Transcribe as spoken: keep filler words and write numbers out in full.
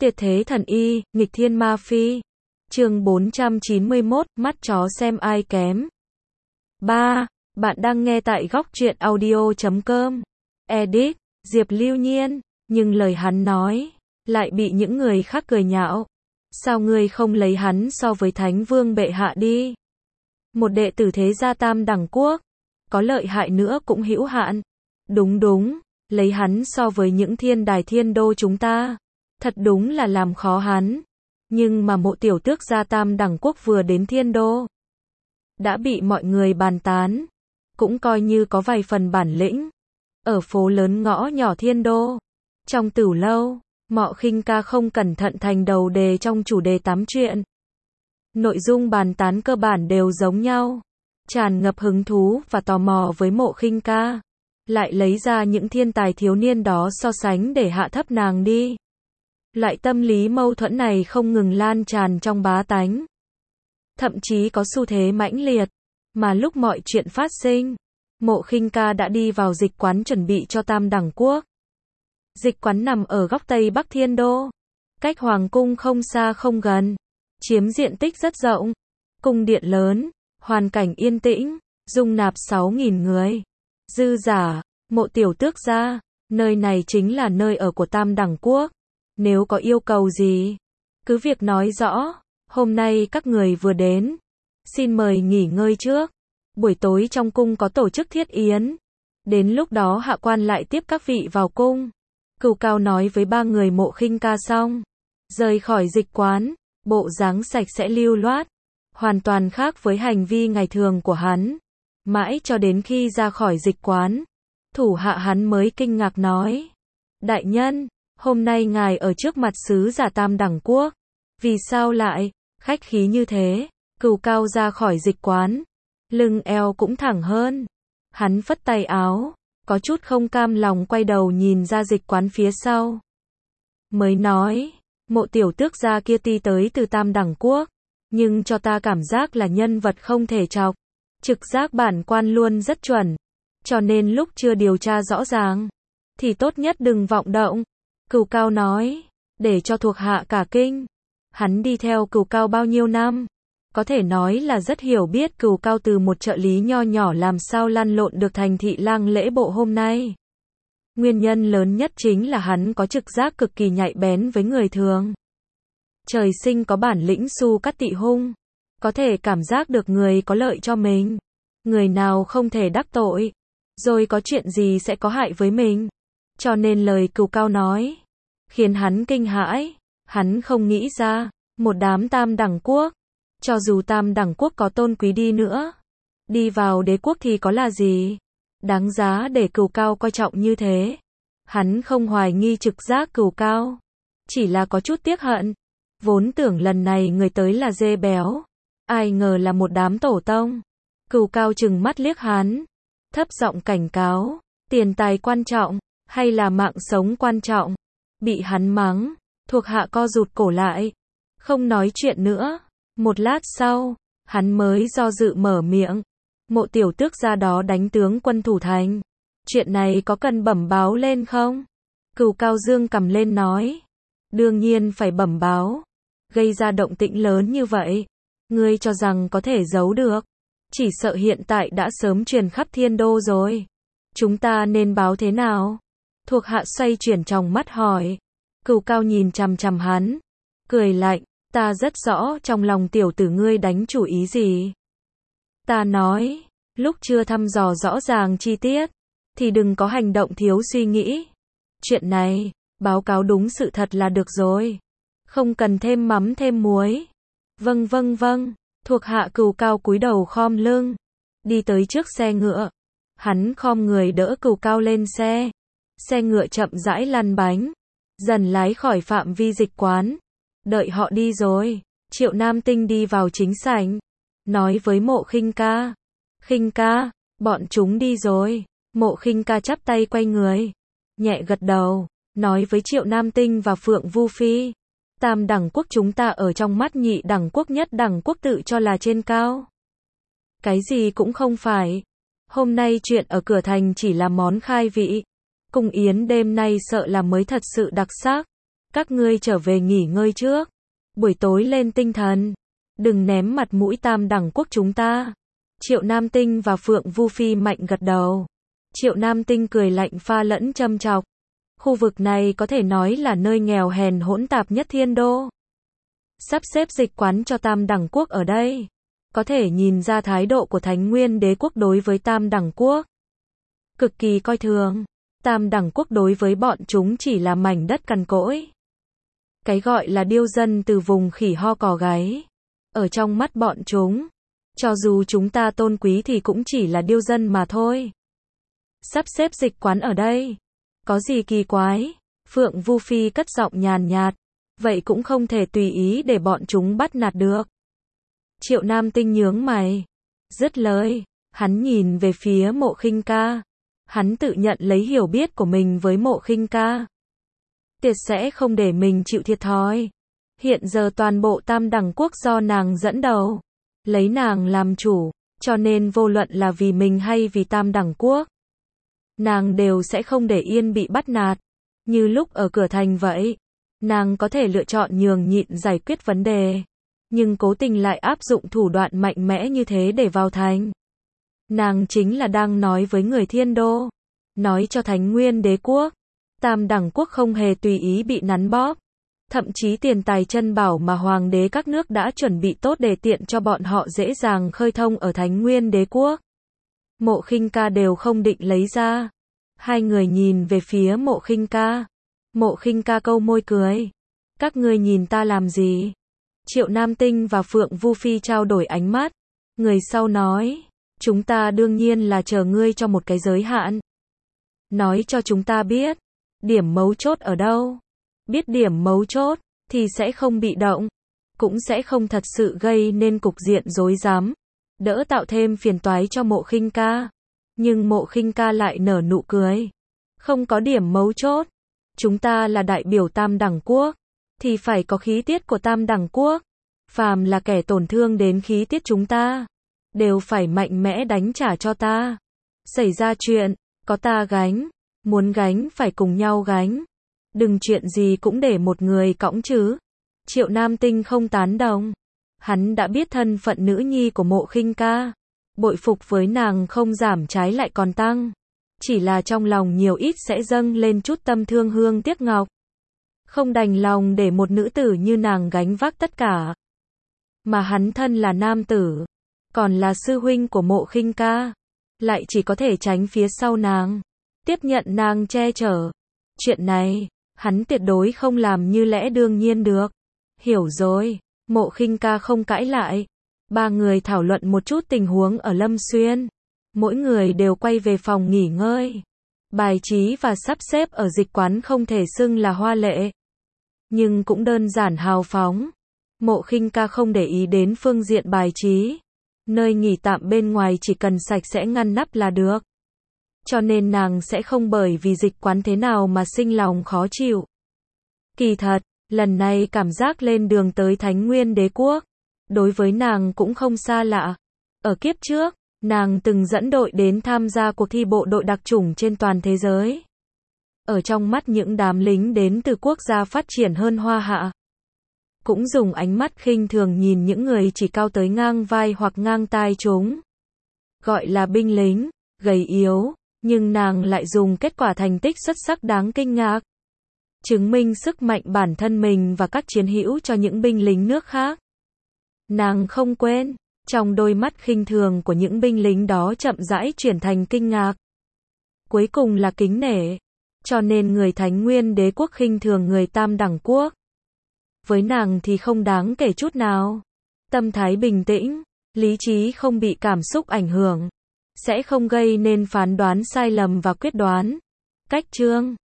Tuyệt thế thần y, nghịch thiên ma phi. Chương bốn trăm chín mươi mốt, mắt chó xem ai kém. ba. Bạn đang nghe tại góc truyện audio chấm com. Edit, Diệp Lưu Nhiên, nhưng lời hắn nói, lại bị những người khác cười nhạo. Sao ngươi không lấy hắn so với Thánh Vương bệ hạ đi? Một đệ tử thế gia tam đẳng quốc, có lợi hại nữa cũng hữu hạn. Đúng đúng, lấy hắn so với những thiên đài thiên đô chúng ta, thật đúng là làm khó hắn. Nhưng mà Mộ tiểu tước gia tam đẳng quốc vừa đến thiên đô, đã bị mọi người bàn tán, cũng coi như có vài phần bản lĩnh. Ở phố lớn ngõ nhỏ thiên đô, trong tửu lâu, Mộ Khinh Ca không cẩn thận thành đầu đề trong chủ đề tám chuyện. Nội dung bàn tán cơ bản đều giống nhau, tràn ngập hứng thú và tò mò với Mộ Khinh Ca, lại lấy ra những thiên tài thiếu niên đó so sánh để hạ thấp nàng đi. Loại tâm lý mâu thuẫn này không ngừng lan tràn trong bá tánh, thậm chí có xu thế mãnh liệt. Mà lúc mọi chuyện phát sinh, Mộ Khinh Ca đã đi vào dịch quán chuẩn bị cho tam đẳng quốc. Dịch quán nằm ở góc Tây Bắc Thiên Đô, cách Hoàng cung không xa không gần, chiếm diện tích rất rộng, cung điện lớn, hoàn cảnh yên tĩnh, dung nạp sáu nghìn người. Dư giả, Mộ tiểu tước gia, nơi này chính là nơi ở của tam đẳng quốc. Nếu có yêu cầu gì, cứ việc nói rõ. Hôm nay các người vừa đến, xin mời nghỉ ngơi trước. Buổi tối trong cung có tổ chức thiết yến, đến lúc đó hạ quan lại tiếp các vị vào cung. Cửu Cao nói với ba người Mộ Khinh Ca xong, rời khỏi dịch quán, bộ dáng sạch sẽ lưu loát, hoàn toàn khác với hành vi ngày thường của hắn. Mãi cho đến khi ra khỏi dịch quán, thủ hạ hắn mới kinh ngạc nói: đại nhân, hôm nay ngài ở trước mặt sứ giả tam đẳng quốc, vì sao lại khách khí như thế? Cửu Cao ra khỏi dịch quán, lưng eo cũng thẳng hơn. Hắn phất tay áo, có chút không cam lòng quay đầu nhìn ra dịch quán phía sau. Mới nói, Mộ tiểu tước gia kia ti tới từ tam đẳng quốc, nhưng cho ta cảm giác là nhân vật không thể chọc. Trực giác bản quan luôn rất chuẩn, cho nên lúc chưa điều tra rõ ràng, thì tốt nhất đừng vọng động. Cửu Cao nói, để cho thuộc hạ cả kinh. Hắn đi theo Cửu Cao bao nhiêu năm, có thể nói là rất hiểu biết Cửu Cao từ một trợ lý nho nhỏ làm sao lăn lộn được thành thị lang lễ bộ hôm nay. Nguyên nhân lớn nhất chính là hắn có trực giác cực kỳ nhạy bén với người thường. Trời sinh có bản lĩnh su cắt tị hung, có thể cảm giác được người có lợi cho mình, người nào không thể đắc tội, rồi có chuyện gì sẽ có hại với mình. Cho nên lời Cửu Cao nói, khiến hắn kinh hãi. Hắn không nghĩ ra, một đám tam đẳng quốc, cho dù tam đẳng quốc có tôn quý đi nữa, đi vào đế quốc thì có là gì, đáng giá để Cửu Cao coi trọng như thế. Hắn không hoài nghi trực giác Cửu Cao, chỉ là có chút tiếc hận. Vốn tưởng lần này người tới là dê béo, ai ngờ là một đám tổ tông. Cửu Cao trừng mắt liếc hắn, thấp giọng cảnh cáo, tiền tài quan trọng, hay là mạng sống quan trọng? Bị hắn mắng, thuộc hạ co rụt cổ lại, không nói chuyện nữa. Một lát sau, hắn mới do dự mở miệng. Mộ tiểu tước gia đó đánh tướng quân thủ thành, chuyện này có cần bẩm báo lên không? Cửu Cao dương cầm lên nói, đương nhiên phải bẩm báo. Gây ra động tĩnh lớn như vậy, ngươi cho rằng có thể giấu được? Chỉ sợ hiện tại đã sớm truyền khắp thiên đô rồi. Chúng ta nên báo thế nào? Thuộc hạ xoay chuyển trong mắt hỏi. Cửu Cao nhìn chằm chằm hắn, cười lạnh, ta rất rõ trong lòng tiểu tử ngươi đánh chủ ý gì. Ta nói, lúc chưa thăm dò rõ ràng chi tiết, thì đừng có hành động thiếu suy nghĩ. Chuyện này, báo cáo đúng sự thật là được rồi, không cần thêm mắm thêm muối. Vâng vâng vâng, thuộc hạ Cửu Cao cúi đầu khom lưng, đi tới trước xe ngựa. Hắn khom người đỡ Cửu Cao lên xe. Xe ngựa chậm rãi lăn bánh, dần lái khỏi phạm vi dịch quán. Đợi họ đi rồi, Triệu Nam Tinh đi vào chính sảnh, nói với Mộ Khinh Ca. Khinh Ca, bọn chúng đi rồi. Mộ Khinh Ca chắp tay quay người, nhẹ gật đầu, nói với Triệu Nam Tinh và Phượng Vu Phi. Tam đẳng quốc chúng ta ở trong mắt nhị đẳng quốc nhất đẳng quốc tự cho là trên cao. Cái gì cũng không phải. Hôm nay chuyện ở cửa thành chỉ là món khai vị. Cung yến đêm nay sợ là mới thật sự đặc sắc. Các ngươi trở về nghỉ ngơi trước. Buổi tối lên tinh thần. Đừng ném mặt mũi Tam đẳng quốc chúng ta. Triệu Nam Tinh và Phượng Vu Phi mạnh gật đầu. Triệu Nam Tinh cười lạnh pha lẫn châm chọc. Khu vực này có thể nói là nơi nghèo hèn hỗn tạp nhất thiên đô. Sắp xếp dịch quán cho Tam đẳng quốc ở đây. Có thể nhìn ra thái độ của Thánh Nguyên Đế quốc đối với Tam đẳng quốc. Cực kỳ coi thường. Tam đẳng quốc đối với bọn chúng chỉ là mảnh đất cằn cỗi. Cái gọi là điêu dân từ vùng khỉ ho cò gáy. Ở trong mắt bọn chúng, cho dù chúng ta tôn quý thì cũng chỉ là điêu dân mà thôi. Sắp xếp dịch quán ở đây. Có gì kỳ quái? Phượng Vu Phi cất giọng nhàn nhạt. Vậy cũng không thể tùy ý để bọn chúng bắt nạt được. Triệu Nam Tinh nhướng mày. Dứt lời, hắn nhìn về phía Mộ Khinh Ca. Hắn tự nhận lấy hiểu biết của mình với Mộ Khinh Ca. Tuyệt sẽ không để mình chịu thiệt thòi. Hiện giờ toàn bộ Tam đẳng quốc do nàng dẫn đầu. Lấy nàng làm chủ, cho nên vô luận là vì mình hay vì Tam đẳng quốc. Nàng đều sẽ không để yên bị bắt nạt. Như lúc ở cửa thành vậy. Nàng có thể lựa chọn nhường nhịn giải quyết vấn đề. Nhưng cố tình lại áp dụng thủ đoạn mạnh mẽ như thế để vào thành. Nàng chính là đang nói với người thiên đô. Nói cho Thánh Nguyên Đế quốc. Tam đẳng quốc không hề tùy ý bị nắn bóp. Thậm chí tiền tài chân bảo mà hoàng đế các nước đã chuẩn bị tốt để tiện cho bọn họ dễ dàng khơi thông ở Thánh Nguyên Đế quốc. Mộ Khinh Ca đều không định lấy ra. Hai người nhìn về phía Mộ Khinh Ca. Mộ Khinh Ca câu môi cười. Các ngươi nhìn ta làm gì? Triệu Nam Tinh và Phượng Vu Phi trao đổi ánh mắt. Người sau nói. Chúng ta đương nhiên là chờ ngươi cho một cái giới hạn. Nói cho chúng ta biết. Điểm mấu chốt ở đâu? Biết điểm mấu chốt, thì sẽ không bị động. Cũng sẽ không thật sự gây nên cục diện rối rắm. Đỡ tạo thêm phiền toái cho Mộ Khinh Ca. Nhưng Mộ Khinh Ca lại nở nụ cười. Không có điểm mấu chốt. Chúng ta là đại biểu Tam đẳng quốc. Thì phải có khí tiết của Tam đẳng quốc. Phàm là kẻ tổn thương đến khí tiết chúng ta. Đều phải mạnh mẽ đánh trả cho ta. Xảy ra chuyện, có ta gánh. Muốn gánh phải cùng nhau gánh. Đừng chuyện gì cũng để một người cõng chứ. Triệu Nam Tinh không tán đồng. Hắn đã biết thân phận nữ nhi của Mộ Khinh Ca. Bội phục với nàng không giảm trái lại còn tăng. Chỉ là trong lòng nhiều ít sẽ dâng lên chút tâm thương hương tiếc ngọc. Không đành lòng để một nữ tử như nàng gánh vác tất cả. Mà hắn thân là nam tử. Còn là sư huynh của Mộ Khinh Ca. Lại chỉ có thể tránh phía sau nàng. Tiếp nhận nàng che chở. Chuyện này, hắn tuyệt đối không làm như lẽ đương nhiên được. Hiểu rồi, Mộ Khinh Ca không cãi lại. Ba người thảo luận một chút tình huống ở Lâm Xuyên. Mỗi người đều quay về phòng nghỉ ngơi. Bài trí và sắp xếp ở dịch quán không thể xưng là hoa lệ. Nhưng cũng đơn giản hào phóng. Mộ Khinh Ca không để ý đến phương diện bài trí. Nơi nghỉ tạm bên ngoài chỉ cần sạch sẽ ngăn nắp là được. Cho nên nàng sẽ không bởi vì dịch quán thế nào mà sinh lòng khó chịu. Kỳ thật, lần này cảm giác lên đường tới Thánh Nguyên Đế quốc. Đối với nàng cũng không xa lạ. Ở kiếp trước, nàng từng dẫn đội đến tham gia cuộc thi bộ đội đặc chủng trên toàn thế giới. Ở trong mắt những đám lính đến từ quốc gia phát triển hơn Hoa Hạ. Cũng dùng ánh mắt khinh thường nhìn những người chỉ cao tới ngang vai hoặc ngang tai chúng. Gọi là binh lính, gầy yếu. Nhưng nàng lại dùng kết quả thành tích xuất sắc đáng kinh ngạc. Chứng minh sức mạnh bản thân mình và các chiến hữu cho những binh lính nước khác. Nàng không quên, trong đôi mắt khinh thường của những binh lính đó chậm rãi chuyển thành kinh ngạc. Cuối cùng là kính nể. Cho nên người Thánh Nguyên Đế quốc khinh thường người Tam đẳng quốc. Với nàng thì không đáng kể chút nào. Tâm thái bình tĩnh, lý trí không bị cảm xúc ảnh hưởng. Sẽ không gây nên phán đoán sai lầm và quyết đoán. Cách chương